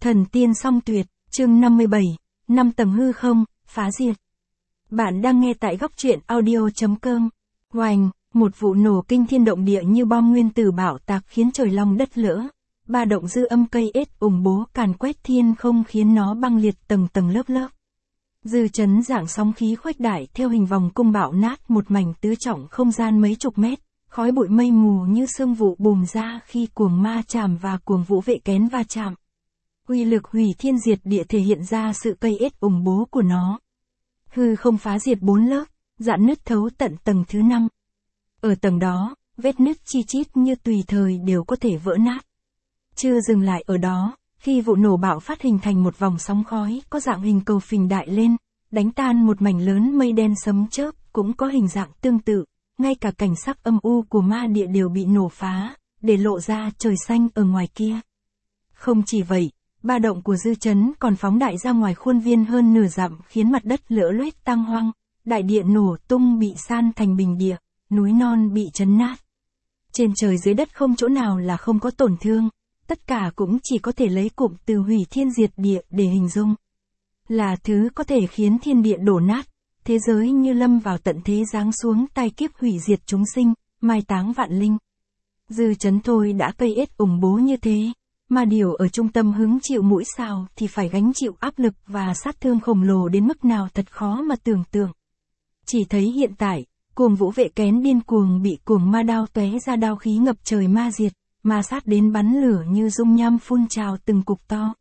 Thần tiên song tuyệt, chương 57, 5 tầng hư không, phá diệt. Bạn đang nghe tại góc truyện audio.com. Oanh, một vụ nổ kinh thiên động địa như bom nguyên tử bạo tạc khiến trời long đất lỡ. Ba động dư âm cây ết ủng bố càn quét thiên không khiến nó băng liệt tầng tầng lớp lớp. Dư chấn dạng sóng khí khuếch đại theo hình vòng cung bạo nát một mảnh tứ trọng không gian mấy chục mét, khói bụi mây mù như sương vụ bùng ra khi cuồng ma chạm và cuồng vũ vệ kén va chạm. Uy lực hủy thiên diệt địa thể hiện ra sự cây ết ủng bố của nó. Hư không phá diệt 4 lớp, dạn nứt thấu tận tầng thứ 5. Ở tầng đó, vết nứt chi chít như tùy thời đều có thể vỡ nát. Chưa dừng lại ở đó, khi vụ nổ bạo phát hình thành một vòng sóng khói có dạng hình cầu phình đại lên, đánh tan một mảnh lớn mây đen sấm chớp cũng có hình dạng tương tự, ngay cả cảnh sắc âm u của ma địa đều bị nổ phá, để lộ ra trời xanh ở ngoài kia. Không chỉ vậy, ba động của dư chấn còn phóng đại ra ngoài khuôn viên hơn nửa dặm khiến mặt đất lở loét tang hoang, đại địa nổ tung bị san thành bình địa, núi non bị chấn nát. Trên trời dưới đất không chỗ nào là không có tổn thương, tất cả cũng chỉ có thể lấy cụm từ hủy thiên diệt địa để hình dung. Là thứ có thể khiến thiên địa đổ nát, thế giới như lâm vào tận thế giáng xuống tai kiếp hủy diệt chúng sinh, mai táng vạn linh. Dư chấn thôi đã cây ết ủng bố như thế, mà điều ở trung tâm hứng chịu mũi sao thì phải gánh chịu áp lực và sát thương khổng lồ đến mức nào thật khó mà tưởng tượng. Chỉ thấy hiện tại, cuồng vũ vệ kén điên cuồng bị cuồng ma đao tóe ra đao khí ngập trời ma diệt, ma sát đến bắn lửa như dung nham phun trào từng cục to.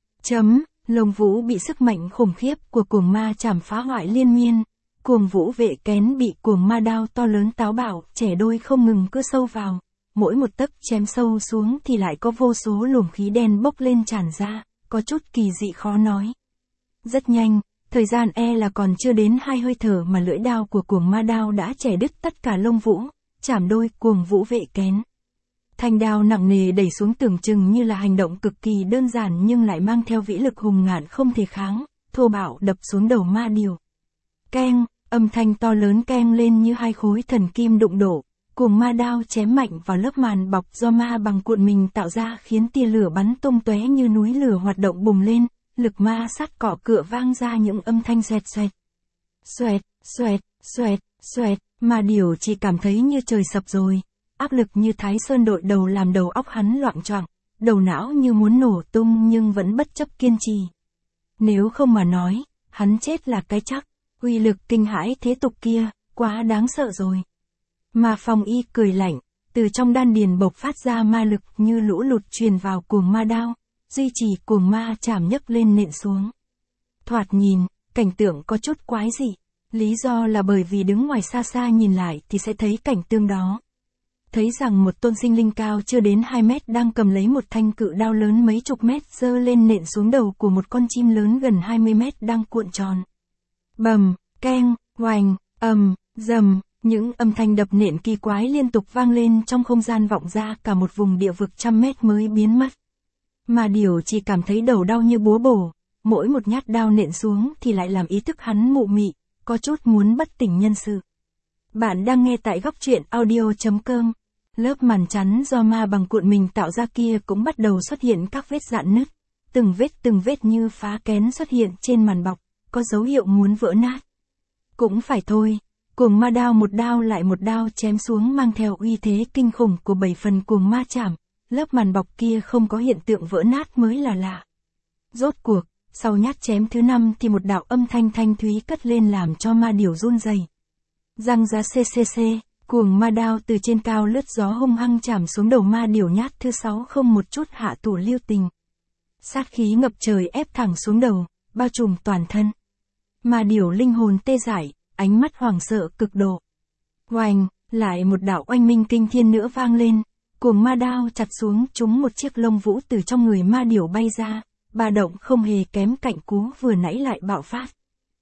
Lông vũ bị sức mạnh khủng khiếp của cuồng ma chảm phá hoại liên miên, cuồng vũ vệ kén bị cuồng ma đao to lớn táo bạo, trẻ đôi không ngừng cưa sâu vào, mỗi một tấc chém sâu xuống thì lại có vô số luồng khí đen bốc lên tràn ra, có chút kỳ dị khó nói. Rất nhanh, thời gian là còn chưa đến 2 hơi thở mà lưỡi đao của cuồng ma đao đã chẻ đứt tất cả lông vũ, chảm đôi cuồng vũ vệ kén. Thanh đao nặng nề đẩy xuống tưởng chừng như là hành động cực kỳ đơn giản nhưng lại mang theo vĩ lực hùng ngạn không thể kháng, thô bạo đập xuống đầu ma điều. Keng, âm thanh to lớn keng lên như 2 khối thần kim đụng đổ, cuồng ma đao chém mạnh vào lớp màn bọc do ma bằng cuộn mình tạo ra khiến tia lửa bắn tung tóe như núi lửa hoạt động bùng lên, lực ma sát cọ cựa vang ra những âm thanh xoẹt xoẹt. Xoẹt, xoẹt, xoẹt, xoẹt, ma điều chỉ cảm thấy như trời sập rồi. Áp lực như Thái Sơn đội đầu làm đầu óc hắn loạng choạng, đầu não như muốn nổ tung nhưng vẫn bất chấp kiên trì. Nếu không mà nói, hắn chết là cái chắc, uy lực kinh hãi thế tục kia, quá đáng sợ rồi. Ma Phong Y cười lạnh, từ trong đan điền bộc phát ra ma lực như lũ lụt truyền vào cuồng ma đao, duy trì cuồng ma chảm nhấc lên nện xuống. Thoạt nhìn, cảnh tượng có chút quái dị, lý do là bởi vì đứng ngoài xa xa nhìn lại thì sẽ thấy cảnh tương đó. Thấy rằng một tôn sinh linh cao chưa đến 2 mét đang cầm lấy một thanh cự đao lớn mấy chục mét giơ lên nện xuống đầu của một con chim lớn gần 20 mét đang cuộn tròn. Bầm, keng, oành, dầm, những âm thanh đập nện kỳ quái liên tục vang lên trong không gian vọng ra cả một vùng địa vực trăm mét mới biến mất. Mà điều chỉ cảm thấy đầu đau như búa bổ, mỗi một nhát đao nện xuống thì lại làm ý thức hắn mụ mị, có chút muốn bất tỉnh nhân sự. Bạn đang nghe tại góc truyện audio.com. Lớp màn chắn do ma bằng cuộn mình tạo ra kia cũng bắt đầu xuất hiện các vết rạn nứt, từng vết như phá kén xuất hiện trên màn bọc, có dấu hiệu muốn vỡ nát. Cũng phải thôi, cuồng ma đao một đao lại một đao chém xuống mang theo uy thế kinh khủng của 7 phần cuồng ma chảm, lớp màn bọc kia không có hiện tượng vỡ nát mới là lạ. Rốt cuộc, sau nhát chém thứ 5 thì một đạo âm thanh thanh thúy cất lên làm cho ma điểu run rẩy. Răng ra ccc. Cuồng ma đao từ trên cao lướt gió hung hăng chạm xuống đầu ma điểu nhát thứ 6 không một chút hạ thủ lưu tình. Sát khí ngập trời ép thẳng xuống đầu, bao trùm toàn thân. Ma điểu linh hồn tê dại, ánh mắt hoảng sợ cực độ. Oanh, lại một đạo oanh minh kinh thiên nữa vang lên, cuồng ma đao chặt xuống trúng một chiếc lông vũ từ trong người ma điểu bay ra, ba động không hề kém cạnh cú vừa nãy lại bạo phát.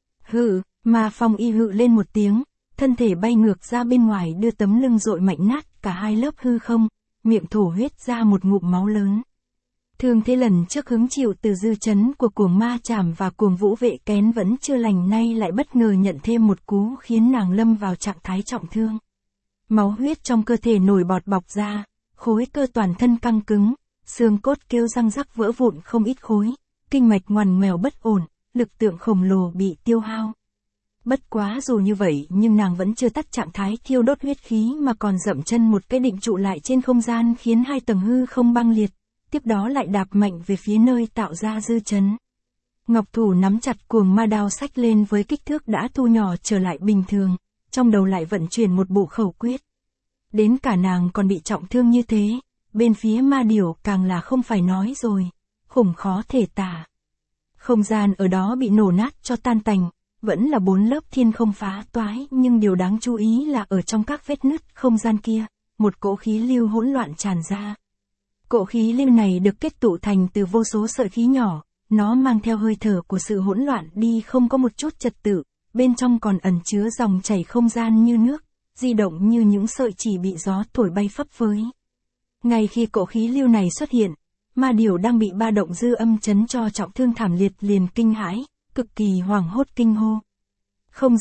Hự, Ma Phong Y hự lên một tiếng. Thân thể bay ngược ra bên ngoài đưa tấm lưng dội mạnh nát cả 2 lớp hư không, miệng thổ huyết ra một ngụm máu lớn. Thương thế lần trước hứng chịu từ dư chấn của cuồng ma chảm và cuồng vũ vệ kén vẫn chưa lành nay lại bất ngờ nhận thêm một cú khiến nàng lâm vào trạng thái trọng thương. Máu huyết trong cơ thể nổi bọt bọc ra, khối cơ toàn thân căng cứng, xương cốt kêu răng rắc vỡ vụn không ít khối, kinh mạch ngoằn ngoèo bất ổn, lực tượng khổng lồ bị tiêu hao. Bất quá dù như vậy nhưng nàng vẫn chưa tắt trạng thái thiêu đốt huyết khí mà còn dậm chân một cái định trụ lại trên không gian khiến hai tầng hư không băng liệt, tiếp đó lại đạp mạnh về phía nơi tạo ra dư chấn. Ngọc thủ nắm chặt cuồng ma đao xách lên với kích thước đã thu nhỏ trở lại bình thường, trong đầu lại vận chuyển một bộ khẩu quyết. Đến cả nàng còn bị trọng thương như thế, bên phía ma điểu càng là không phải nói rồi, khủng khó thể tả. Không gian ở đó bị nổ nát cho tan tành, vẫn là 4 lớp thiên không phá toái nhưng điều đáng chú ý là ở trong các vết nứt không gian kia, một cỗ khí lưu hỗn loạn tràn ra. Cỗ khí lưu này được kết tụ thành từ vô số sợi khí nhỏ, nó mang theo hơi thở của sự hỗn loạn đi không có một chút trật tự, bên trong còn ẩn chứa dòng chảy không gian như nước, di động như những sợi chỉ bị gió thổi bay phấp phới. Ngay khi cỗ khí lưu này xuất hiện, ma điểu đang bị ba động dư âm chấn cho trọng thương thảm liệt liền kinh hãi, cực kỳ hoảng hốt kinh hô. Không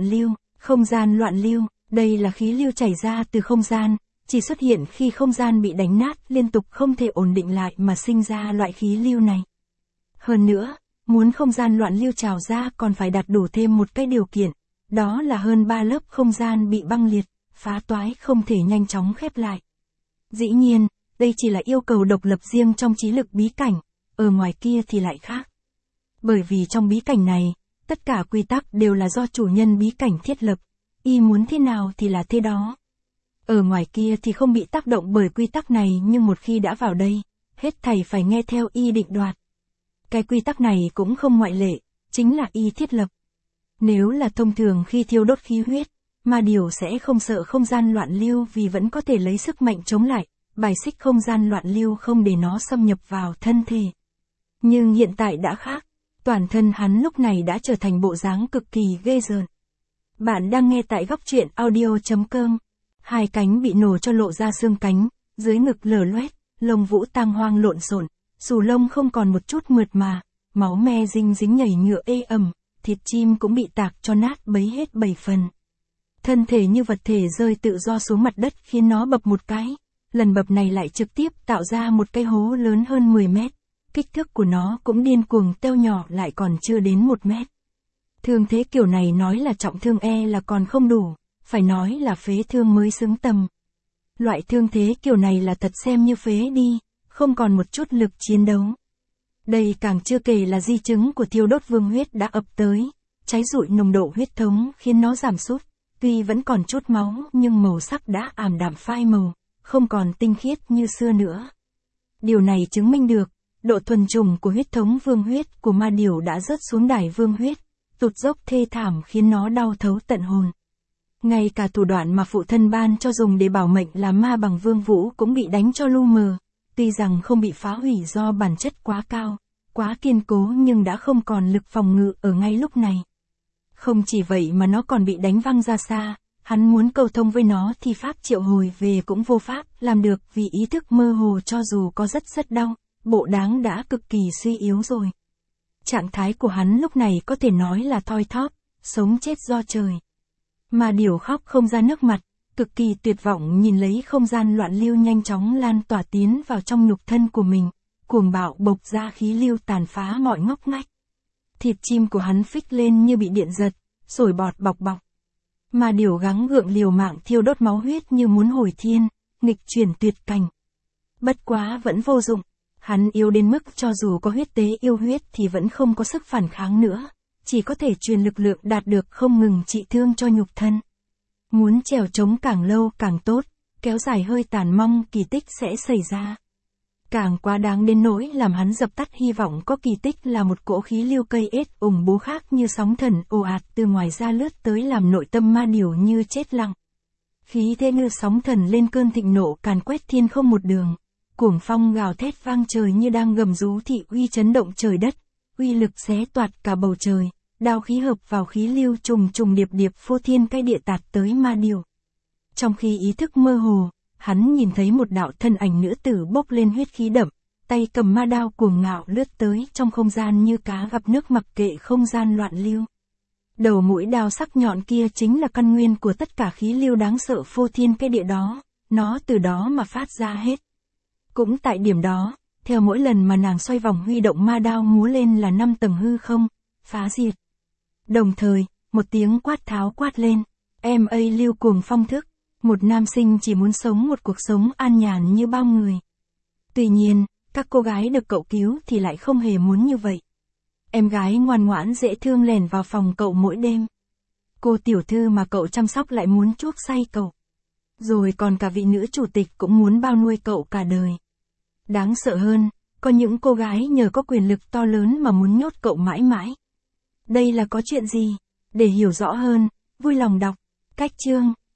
gian loạn lưu, đây là khí lưu chảy ra từ không gian, chỉ xuất hiện khi không gian bị đánh nát liên tục không thể ổn định lại mà sinh ra loại khí lưu này. Hơn nữa, muốn không gian loạn lưu trào ra còn phải đạt đủ thêm một cái điều kiện, đó là hơn 3 lớp không gian bị băng liệt, phá toái không thể nhanh chóng khép lại. Dĩ nhiên, đây chỉ là yêu cầu độc lập riêng trong trí lực bí cảnh, ở ngoài kia thì lại khác. Bởi vì trong bí cảnh này, tất cả quy tắc đều là do chủ nhân bí cảnh thiết lập, y muốn thế nào thì là thế đó. Ở ngoài kia thì không bị tác động bởi quy tắc này nhưng một khi đã vào đây, hết thảy phải nghe theo y định đoạt. Cái quy tắc này cũng không ngoại lệ, chính là y thiết lập. Nếu là thông thường khi thiêu đốt khí huyết, ma điểu sẽ không sợ không gian loạn lưu vì vẫn có thể lấy sức mạnh chống lại, bài xích không gian loạn lưu không để nó xâm nhập vào thân thể. Nhưng hiện tại đã khác, toàn thân hắn lúc này đã trở thành bộ dáng cực kỳ ghê rợn. Bạn đang nghe tại góc truyện audio.com. Hai cánh bị nổ cho lộ ra xương cánh, dưới ngực lở loét, lông vũ tang hoang lộn xộn, xù lông không còn một chút mượt mà, máu me dinh dính nhảy nhựa ê ẩm, thịt chim cũng bị tạc cho nát bấy hết 7 phần. Thân thể như vật thể rơi tự do xuống mặt đất khiến nó bập một cái, lần bập này lại trực tiếp tạo ra một cái hố lớn hơn 10 mét, kích thước của nó cũng điên cuồng teo nhỏ lại còn chưa đến 1 mét. Thương thế kiểu này nói là trọng thương là còn không đủ, phải nói là phế thương mới xứng tầm. Loại thương thế kiểu này là thật xem như phế đi, không còn một chút lực chiến đấu. Đây càng chưa kể là di chứng của thiêu đốt vương huyết đã ập tới, cháy rụi nồng độ huyết thống khiến nó giảm sút, tuy vẫn còn chút máu nhưng màu sắc đã ảm đạm phai màu, không còn tinh khiết như xưa nữa. Điều này chứng minh được, độ thuần chủng của huyết thống vương huyết của ma điểu đã rớt xuống đài vương huyết, tụt dốc thê thảm khiến nó đau thấu tận hồn. Ngay cả thủ đoạn mà phụ thân ban cho dùng để bảo mệnh là ma bằng vương vũ cũng bị đánh cho lu mờ, tuy rằng không bị phá hủy do bản chất quá cao, quá kiên cố nhưng đã không còn lực phòng ngự ở ngay lúc này. Không chỉ vậy mà nó còn bị đánh văng ra xa, hắn muốn cầu thông với nó thì pháp triệu hồi về cũng vô pháp làm được vì ý thức mơ hồ cho dù có rất đau, bộ đáng đã cực kỳ suy yếu rồi. Trạng thái của hắn lúc này có thể nói là thoi thóp, sống chết do trời. Ma điểu khóc không ra nước mặt, cực kỳ tuyệt vọng nhìn lấy không gian loạn lưu nhanh chóng lan tỏa tiến vào trong nhục thân của mình, cuồng bạo bộc ra khí lưu tàn phá mọi ngóc ngách. Thịt chim của hắn phích lên như bị điện giật, sổi bọt bọc bọc. Ma điểu gắng gượng liều mạng thiêu đốt máu huyết như muốn hồi thiên, nghịch chuyển tuyệt cảnh. Bất quá vẫn vô dụng, hắn yếu đến mức cho dù có huyết tế yêu huyết thì vẫn không có sức phản kháng nữa, chỉ có thể truyền lực lượng đạt được không ngừng trị thương cho nhục thân. Muốn trèo trống càng lâu càng tốt, kéo dài hơi tàn mong kỳ tích sẽ xảy ra. Càng quá đáng đến nỗi làm hắn dập tắt hy vọng có kỳ tích là một cỗ khí lưu cây ết ủng bố khác như sóng thần ồ ạt từ ngoài ra lướt tới làm nội tâm ma điểu như chết lặng. Khí thế như sóng thần lên cơn thịnh nộ càn quét thiên không một đường, cuồng phong gào thét vang trời như đang gầm rú thị uy chấn động trời đất, uy lực xé toạc cả bầu trời, đao khí hợp vào khí lưu trùng điệp phô thiên cái địa tạt tới ma điểu. Trong khi ý thức mơ hồ, hắn nhìn thấy một đạo thân ảnh nữ tử bốc lên huyết khí đậm, tay cầm ma đao cuồng ngạo lướt tới trong không gian như cá gặp nước mặc kệ không gian loạn lưu. Đầu mũi đao sắc nhọn kia chính là căn nguyên của tất cả khí lưu đáng sợ phô thiên cái địa đó, nó từ đó mà phát ra hết. Cũng tại điểm đó, theo mỗi lần mà nàng xoay vòng huy động ma đao múa lên là 5 tầng hư không, phá diệt. Đồng thời, một tiếng quát tháo quát lên, em ấy Lưu Cuồng Phong thức, một nam sinh chỉ muốn sống một cuộc sống an nhàn như bao người. Tuy nhiên, các cô gái được cậu cứu thì lại không hề muốn như vậy. Em gái ngoan ngoãn dễ thương lẻn vào phòng cậu mỗi đêm. Cô tiểu thư mà cậu chăm sóc lại muốn chuốc say cậu. Rồi còn cả vị nữ chủ tịch cũng muốn bao nuôi cậu cả đời. Đáng sợ hơn, có những cô gái nhờ có quyền lực to lớn mà muốn nhốt cậu mãi mãi. Đây là có chuyện gì? Để hiểu rõ hơn, vui lòng đọc. Cách chương